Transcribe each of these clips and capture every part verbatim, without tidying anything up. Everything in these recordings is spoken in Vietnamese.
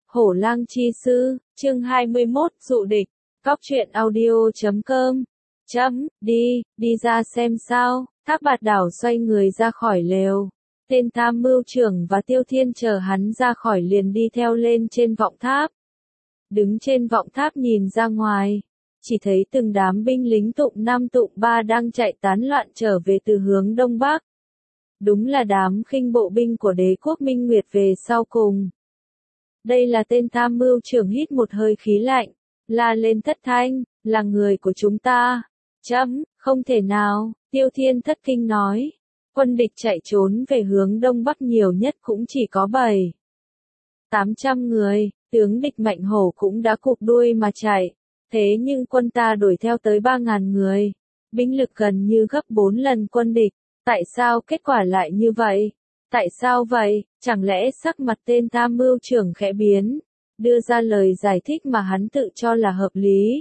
Hổ lang chi sư, chương hai mươi mốt, dụ địch. Cóc truyện audio chấm com. Chấm, đi, đi ra xem sao. Thác Bạt Đảo xoay người ra khỏi lều. Tên tham mưu trưởng và Tiêu Thiên chờ hắn ra khỏi liền đi theo lên trên vọng tháp. Đứng trên vọng tháp nhìn ra ngoài, chỉ thấy từng đám binh lính tụng năm tụng ba đang chạy tán loạn trở về từ hướng đông bắc. Đúng là đám khinh bộ binh của đế quốc Minh Nguyệt về sau cùng. Đây là tên tham mưu trưởng hít một hơi khí lạnh, la lên thất thanh, là người của chúng ta. Chấm, không thể nào, Tiêu Thiên thất kinh nói. Quân địch chạy trốn về hướng đông bắc nhiều nhất cũng chỉ có bảy, tám trăm người, tướng địch Mạnh Hổ cũng đã cụp đuôi mà chạy. Thế nhưng quân ta đuổi theo tới ba ngàn người, binh lực gần như gấp bốn lần quân địch. Tại sao kết quả lại như vậy? Tại sao vậy? Chẳng lẽ sắc mặt tên tham mưu trưởng khẽ biến, đưa ra lời giải thích mà hắn tự cho là hợp lý.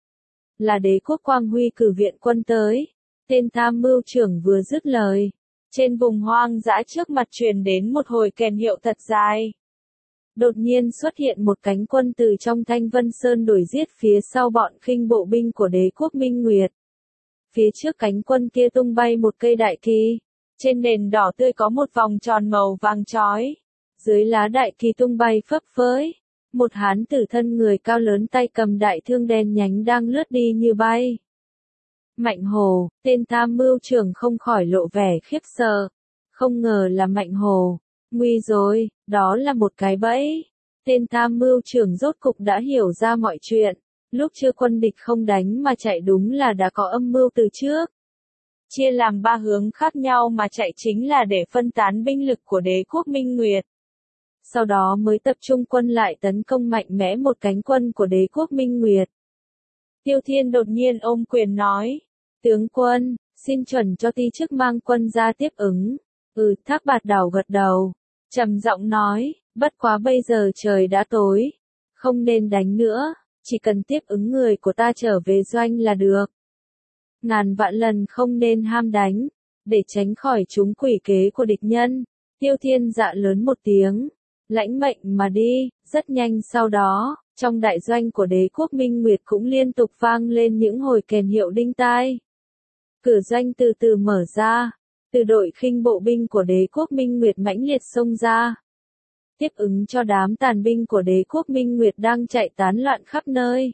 Là đế quốc Quang Huy cử viện quân tới. Tên tham mưu trưởng vừa dứt lời, trên vùng hoang dã trước mặt truyền đến một hồi kèn hiệu thật dài. Đột nhiên xuất hiện một cánh quân từ trong Thanh Vân Sơn đuổi giết phía sau bọn khinh bộ binh của đế quốc Minh Nguyệt. Phía trước cánh quân kia tung bay một cây đại kỳ, trên nền đỏ tươi có một vòng tròn màu vàng chói. Dưới lá đại kỳ tung bay phấp phới, một hán tử thân người cao lớn tay cầm đại thương đen nhánh đang lướt đi như bay. Mạnh Hổ, tên tham mưu trưởng không khỏi lộ vẻ khiếp sợ. Không ngờ là Mạnh Hổ. Nguy rồi, đó là một cái bẫy. Tên tham mưu trưởng rốt cục đã hiểu ra mọi chuyện. Lúc chưa quân địch không đánh mà chạy đúng là đã có âm mưu từ trước. Chia làm ba hướng khác nhau mà chạy chính là để phân tán binh lực của đế quốc Minh Nguyệt. Sau đó mới tập trung quân lại tấn công mạnh mẽ một cánh quân của đế quốc Minh Nguyệt. Tiêu Thiên đột nhiên ôm quyền nói. Tướng quân, xin chuẩn cho ti chức mang quân ra tiếp ứng. Ừ, Thác Bạt Đảo gật đầu. Trầm giọng nói, bất quá bây giờ trời đã tối. Không nên đánh nữa, chỉ cần tiếp ứng người của ta trở về doanh là được. Ngàn vạn lần không nên ham đánh, để tránh khỏi trúng quỷ kế của địch nhân. Tiêu Thiên dạ lớn một tiếng, lãnh mệnh mà đi. Rất nhanh sau đó, trong đại doanh của đế quốc Minh Nguyệt cũng liên tục vang lên những hồi kèn hiệu đinh tai. Cửa doanh từ từ mở ra, từ đội khinh bộ binh của đế quốc Minh Nguyệt mãnh liệt xông ra. Tiếp ứng cho đám tàn binh của đế quốc Minh Nguyệt đang chạy tán loạn khắp nơi.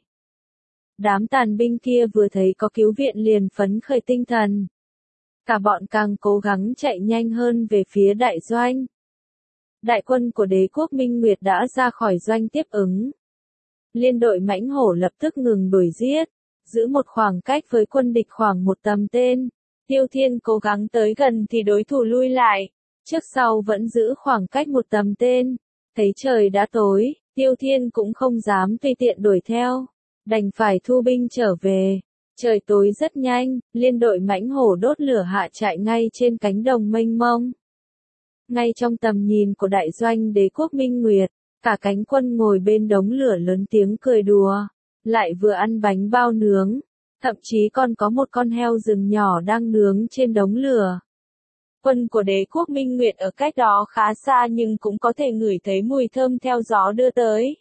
Đám tàn binh kia vừa thấy có cứu viện liền phấn khởi tinh thần. Cả bọn càng cố gắng chạy nhanh hơn về phía đại doanh. Đại quân của đế quốc Minh Nguyệt đã ra khỏi doanh tiếp ứng. Liên đội Mãnh Hổ lập tức ngừng đuổi giết, giữ một khoảng cách với quân địch khoảng một tầm tên. Tiêu Thiên cố gắng tới gần thì đối thủ lui lại, trước sau vẫn giữ khoảng cách một tầm tên. Thấy trời đã tối, Tiêu Thiên cũng không dám tùy tiện đuổi theo, đành phải thu binh trở về. Trời tối rất nhanh, liên đội Mãnh Hổ đốt lửa hạ trại ngay trên cánh đồng mênh mông. Ngay trong tầm nhìn của đại doanh đế quốc Minh Nguyệt, cả cánh quân ngồi bên đống lửa lớn tiếng cười đùa, lại vừa ăn bánh bao nướng, thậm chí còn có một con heo rừng nhỏ đang nướng trên đống lửa. Quân của đế quốc Minh Nguyệt ở cách đó khá xa nhưng cũng có thể ngửi thấy mùi thơm theo gió đưa tới.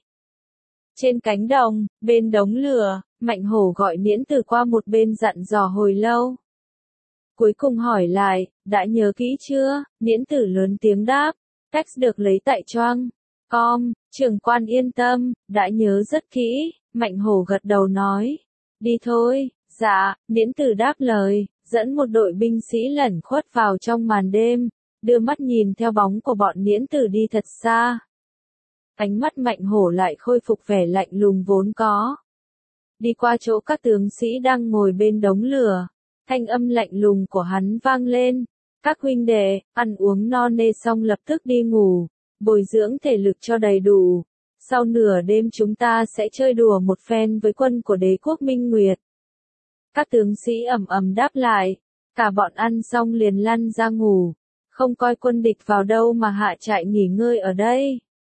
Trên cánh đồng, bên đống lửa, Mạnh Hổ gọi Miễn Tử qua một bên dặn dò hồi lâu. Cuối cùng hỏi lại, đã nhớ kỹ chưa? Miễn Tử lớn tiếng đáp, text được lấy tại choang. Com, trưởng quan yên tâm, đã nhớ rất kỹ. Mạnh Hổ gật đầu nói, đi thôi. Dạ, Miễn Tử đáp lời, dẫn một đội binh sĩ lẩn khuất vào trong màn đêm, đưa mắt nhìn theo bóng của bọn Miễn Tử đi thật xa. Ánh mắt Mạnh Hổ lại khôi phục vẻ lạnh lùng vốn có. Đi qua chỗ các tướng sĩ đang ngồi bên đống lửa, thanh âm lạnh lùng của hắn vang lên. Các huynh đệ, ăn uống no nê xong lập tức đi ngủ, bồi dưỡng thể lực cho đầy đủ. Sau nửa đêm chúng ta sẽ chơi đùa một phen với quân của đế quốc Minh Nguyệt. Các tướng sĩ ầm ầm đáp lại, cả bọn ăn xong liền lăn ra ngủ, không coi quân địch vào đâu mà hạ trại nghỉ ngơi ở đây.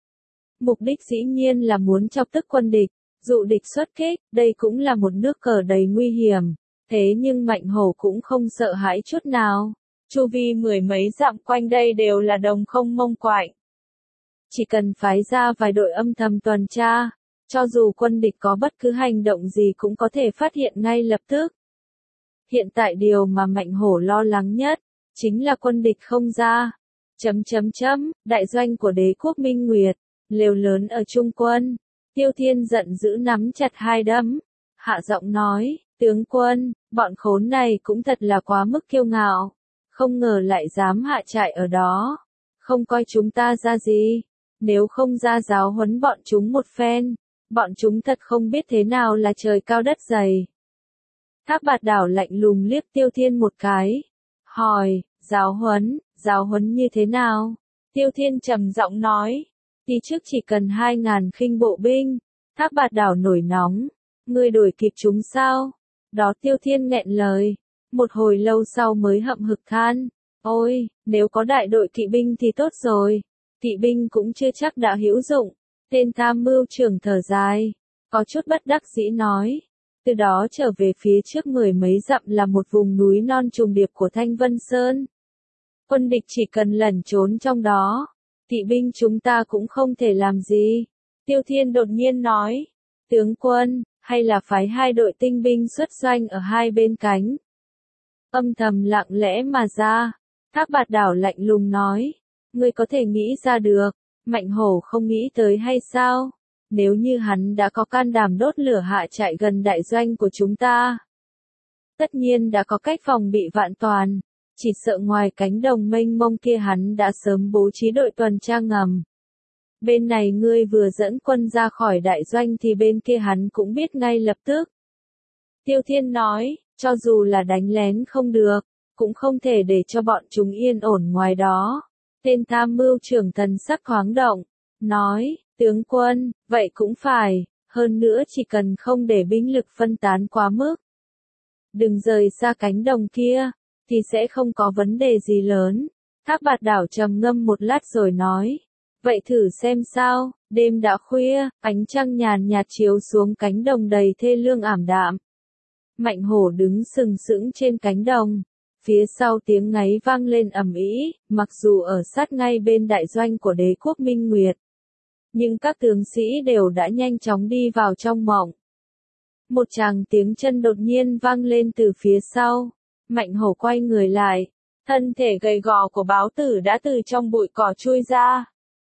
Mục đích dĩ nhiên là muốn chọc tức quân địch, dụ địch xuất kích, đây cũng là một nước cờ đầy nguy hiểm. Thế nhưng Mạnh Hổ cũng không sợ hãi chút nào. Chu vi mười mấy dặm quanh đây đều là đồng không mông quạnh. chỉ cần phái ra vài đội âm thầm tuần tra, cho dù quân địch có bất cứ hành động gì cũng có thể phát hiện ngay lập tức. Hiện tại điều mà Mạnh Hổ lo lắng nhất, chính là quân địch không ra. Chấm chấm chấm, đại doanh của đế quốc Minh Nguyệt, lều lớn ở Trung quân. Tiêu Thiên giận dữ nắm chặt hai đấm, hạ giọng nói, tướng quân, bọn khốn này cũng thật là quá mức kiêu ngạo, không ngờ lại dám hạ trại ở đó, không coi chúng ta ra gì, nếu không ra giáo huấn bọn chúng một phen, bọn chúng thật không biết thế nào là trời cao đất dày. Thác Bạt Đảo lạnh lùng liếc Tiêu Thiên một cái, hỏi, giáo huấn, giáo huấn như thế nào? Tiêu Thiên trầm giọng nói, đi trước chỉ cần hai ngàn khinh bộ binh. Thác Bạt Đảo nổi nóng, ngươi đuổi kịp chúng sao? Đó Tiêu Thiên nghẹn lời, một hồi lâu sau mới hậm hực than, ôi, nếu có đại đội kỵ binh thì tốt rồi, kỵ binh cũng chưa chắc đã hữu dụng. Tên tham mưu trưởng thở dài, có chút bất đắc dĩ nói, từ đó trở về phía trước mười mấy dặm là một vùng núi non trùng điệp của Thanh Vân Sơn. Quân địch chỉ cần lẩn trốn trong đó, kỵ binh chúng ta cũng không thể làm gì. Tiêu Thiên đột nhiên nói, tướng quân, hay là phái hai đội tinh binh xuất doanh ở hai bên cánh. Âm thầm lặng lẽ mà ra, Thác Bạt Đảo lạnh lùng nói, ngươi có thể nghĩ ra được, Mạnh Hổ không nghĩ tới hay sao? Nếu như hắn đã có can đảm đốt lửa hạ trại gần đại doanh của chúng ta, tất nhiên đã có cách phòng bị vạn toàn, chỉ sợ ngoài cánh đồng mênh mông kia hắn đã sớm bố trí đội tuần tra ngầm. Bên này ngươi vừa dẫn quân ra khỏi đại doanh thì bên kia hắn cũng biết ngay lập tức. Tiêu Thiên nói, cho dù là đánh lén không được, cũng không thể để cho bọn chúng yên ổn ngoài đó. Tên tham mưu trưởng thần sắc thoáng động, nói, tướng quân, vậy cũng phải, hơn nữa chỉ cần không để binh lực phân tán quá mức. Đừng rời xa cánh đồng kia, thì sẽ không có vấn đề gì lớn. Thác Bạt Đảo trầm ngâm một lát rồi nói, vậy thử xem sao. Đêm đã khuya, ánh trăng nhàn nhạt chiếu xuống cánh đồng đầy thê lương ảm đạm. Mạnh Hổ đứng sừng sững trên cánh đồng, phía sau tiếng ngáy vang lên ầm ĩ, mặc dù ở sát ngay bên đại doanh của đế quốc Minh Nguyệt, nhưng các tướng sĩ đều đã nhanh chóng đi vào trong mộng. Một tràng tiếng chân đột nhiên vang lên từ phía sau, Mạnh Hổ quay người lại, thân thể gầy gò của Báo Tử đã từ trong bụi cỏ chui ra.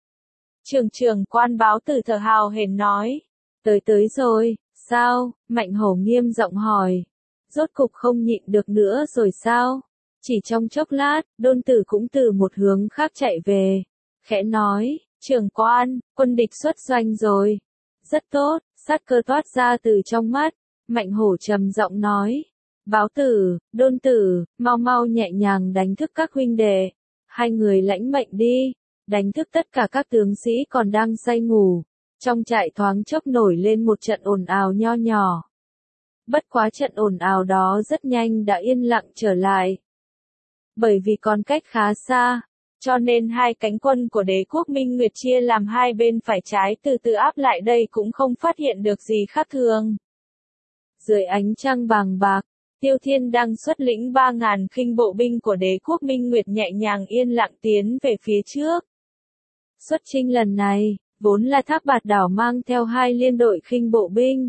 Trưởng trưởng quan Báo Tử thở hào hển nói, tới tới rồi, sao? Mạnh Hổ nghiêm giọng hỏi, rốt cục không nhịn được nữa rồi sao? Chỉ trong chốc lát, Đôn Tử cũng từ một hướng khác chạy về, khẽ nói, trưởng quan, quân địch xuất doanh rồi. Rất tốt, sát cơ toát ra từ trong mắt, Mạnh Hổ trầm giọng nói, Báo Tử, Đôn Tử, mau mau nhẹ nhàng đánh thức các huynh đệ, hai người lãnh mệnh đi, đánh thức tất cả các tướng sĩ còn đang say ngủ. Trong trại thoáng chốc nổi lên một trận ồn ào nho nhỏ. Bất quá trận ồn ào đó rất nhanh đã yên lặng trở lại. Bởi vì còn cách khá xa, cho nên hai cánh quân của đế quốc Minh Nguyệt chia làm hai bên phải trái từ từ áp lại đây cũng không phát hiện được gì khác thường. Dưới ánh trăng vàng bạc, Tiêu Thiên đang xuất lĩnh ba ngàn khinh bộ binh của đế quốc Minh Nguyệt nhẹ nhàng yên lặng tiến về phía trước. Xuất chinh lần này, vốn là Thác Bạt Đảo mang theo hai liên đội khinh bộ binh.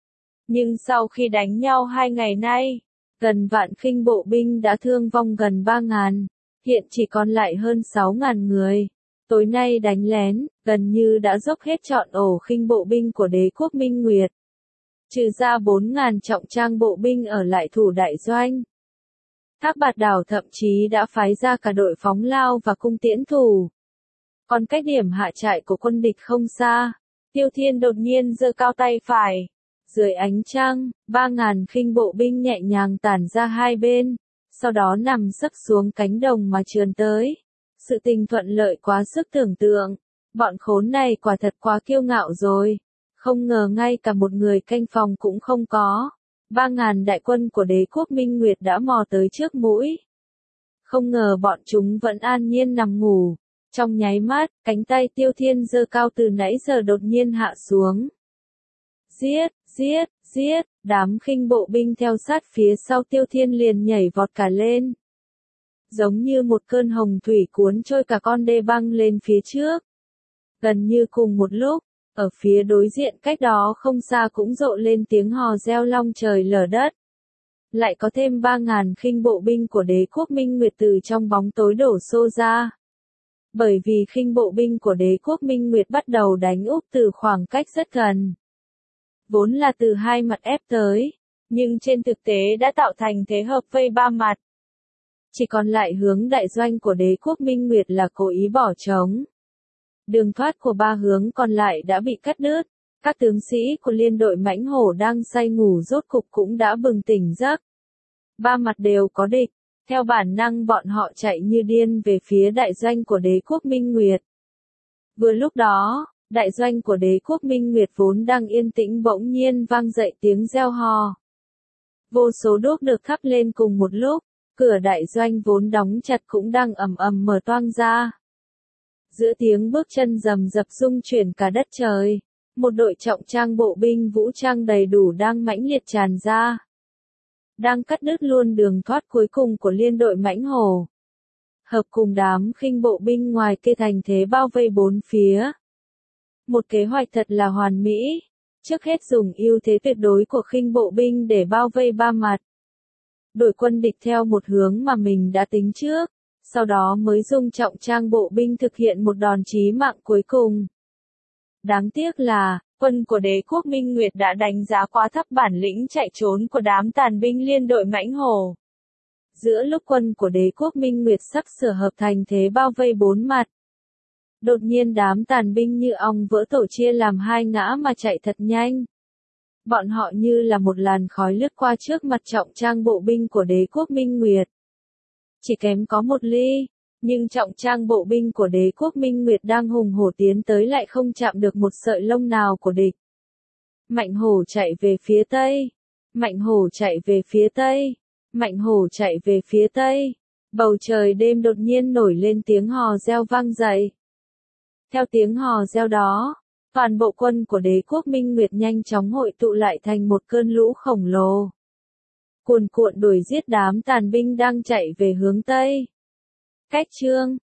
Nhưng sau khi đánh nhau hai ngày nay, gần vạn khinh bộ binh đã thương vong gần ba ngàn, hiện chỉ còn lại hơn sáu ngàn người. Tối nay đánh lén, gần như đã dốc hết trọn ổ khinh bộ binh của đế quốc Minh Nguyệt. Trừ ra bốn ngàn trọng trang bộ binh ở lại thủ đại doanh. Thác Bạt Đảo thậm chí đã phái ra cả đội phóng lao và cung tiễn thủ. Còn cách điểm hạ trại của quân địch không xa, Tiêu Thiên đột nhiên giơ cao tay phải. Dưới ánh trăng, ba ngàn khinh bộ binh nhẹ nhàng tản ra hai bên, sau đó nằm sấp xuống cánh đồng mà trườn tới. Sự tình thuận lợi quá sức tưởng tượng, bọn khốn này quả thật quá kiêu ngạo rồi. Không ngờ ngay cả một người canh phòng cũng không có. Ba ngàn đại quân của đế quốc Minh Nguyệt đã mò tới trước mũi. Không ngờ bọn chúng vẫn an nhiên nằm ngủ. Trong nháy mắt, cánh tay Tiêu Thiên giơ cao từ nãy giờ đột nhiên hạ xuống. Giết, giết, giết, đám khinh bộ binh theo sát phía sau Tiêu Thiên liền nhảy vọt cả lên. Giống như một cơn hồng thủy cuốn trôi cả con đê băng lên phía trước. Gần như cùng một lúc, ở phía đối diện cách đó không xa cũng rộ lên tiếng hò reo long trời lở đất. Lại có thêm ba ngàn khinh bộ binh của đế quốc Minh Nguyệt từ trong bóng tối đổ xô ra. Bởi vì khinh bộ binh của đế quốc Minh Nguyệt bắt đầu đánh úp từ khoảng cách rất gần. Vốn là từ hai mặt ép tới, nhưng trên thực tế đã tạo thành thế hợp vây ba mặt. Chỉ còn lại hướng đại doanh của đế quốc Minh Nguyệt là cố ý bỏ trống. Đường thoát của ba hướng còn lại đã bị cắt đứt. Các tướng sĩ của liên đội mãnh hổ đang say ngủ rốt cục cũng đã bừng tỉnh giấc. Ba mặt đều có địch. Theo bản năng bọn họ chạy như điên về phía đại doanh của đế quốc Minh Nguyệt. Vừa lúc đó, đại doanh của đế quốc Minh Nguyệt vốn đang yên tĩnh bỗng nhiên vang dậy tiếng reo hò. Vô số đuốc được thắp lên cùng một lúc, cửa đại doanh vốn đóng chặt cũng đang ầm ầm mở toang ra. Giữa tiếng bước chân rầm rập rung chuyển cả đất trời, một đội trọng trang bộ binh vũ trang đầy đủ đang mãnh liệt tràn ra. Đang cắt đứt luôn đường thoát cuối cùng của liên đội mãnh hổ. Hợp cùng đám khinh bộ binh ngoài kia thành thế bao vây bốn phía. Một kế hoạch thật là hoàn mỹ. Trước hết dùng ưu thế tuyệt đối của khinh bộ binh để bao vây ba mặt. Đội quân địch theo một hướng mà mình đã tính trước. Sau đó mới dùng trọng trang bộ binh thực hiện một đòn chí mạng cuối cùng. Đáng tiếc là, quân của đế quốc Minh Nguyệt đã đánh giá quá thấp bản lĩnh chạy trốn của đám tàn binh liên đội mãnh hổ. Giữa lúc quân của đế quốc Minh Nguyệt sắp sửa hợp thành thế bao vây bốn mặt. Đột nhiên đám tàn binh như ong vỡ tổ chia làm hai ngã mà chạy thật nhanh. Bọn họ như là một làn khói lướt qua trước mặt trọng trang bộ binh của đế quốc Minh Nguyệt. Chỉ kém có một ly, nhưng trọng trang bộ binh của đế quốc Minh Nguyệt đang hùng hổ tiến tới lại không chạm được một sợi lông nào của địch. Mạnh hổ chạy về phía tây, mạnh hổ chạy về phía tây, mạnh hổ chạy về phía tây. Bầu trời đêm đột nhiên nổi lên tiếng hò reo vang dậy. Theo tiếng hò reo đó, toàn bộ quân của đế quốc Minh Nguyệt nhanh chóng hội tụ lại thành một cơn lũ khổng lồ. Cuồn cuộn đuổi giết đám tàn binh đang chạy về hướng tây. Cách chương